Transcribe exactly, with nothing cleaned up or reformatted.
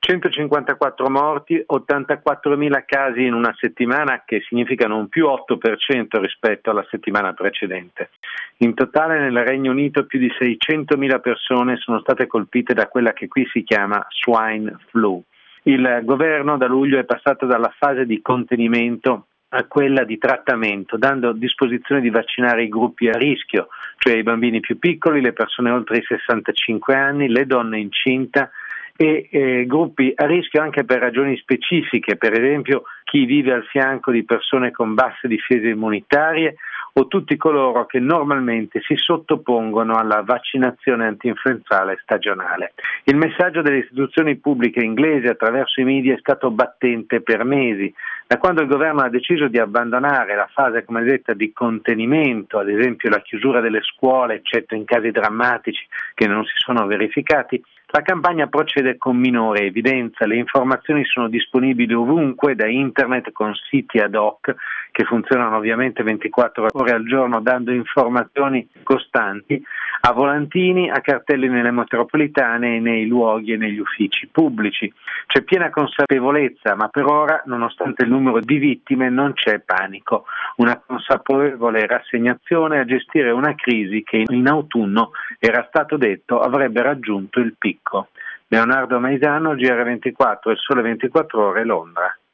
centocinquantaquattro morti, ottantaquattromila casi in una settimana, che significano un più otto per cento rispetto alla settimana precedente. In totale nel Regno Unito più di seicentomila persone sono state colpite da quella che qui si chiama swine flu. Il governo da luglio è passato dalla fase di contenimento a quella di trattamento, dando disposizione di vaccinare i gruppi a rischio, cioè i bambini più piccoli, le persone oltre i sessantacinque anni, le donne incinta e eh, gruppi a rischio anche per ragioni specifiche, per esempio chi vive al fianco di persone con basse difese immunitarie o tutti coloro che normalmente si sottopongono alla vaccinazione antinfluenzale stagionale. Il messaggio delle istituzioni pubbliche inglesi attraverso i media è stato battente per mesi. Da quando il governo ha deciso di abbandonare la fase, come detta, di contenimento, ad esempio la chiusura delle scuole, eccetto in casi drammatici che non si sono verificati, la campagna procede con minore evidenza. Le informazioni sono disponibili ovunque, da internet con siti ad hoc che funzionano ovviamente ventiquattro ore al giorno dando informazioni costanti, a volantini, a cartelli nelle metropolitane e nei luoghi e negli uffici pubblici. C'è piena consapevolezza, ma per ora, nonostante il numero di vittime, non c'è panico. Una consapevole rassegnazione a gestire una crisi che in autunno, era stato detto, avrebbe raggiunto il picco. Leonardo Maisano, G R ventiquattro, Il Sole ventiquattro Ore, Londra.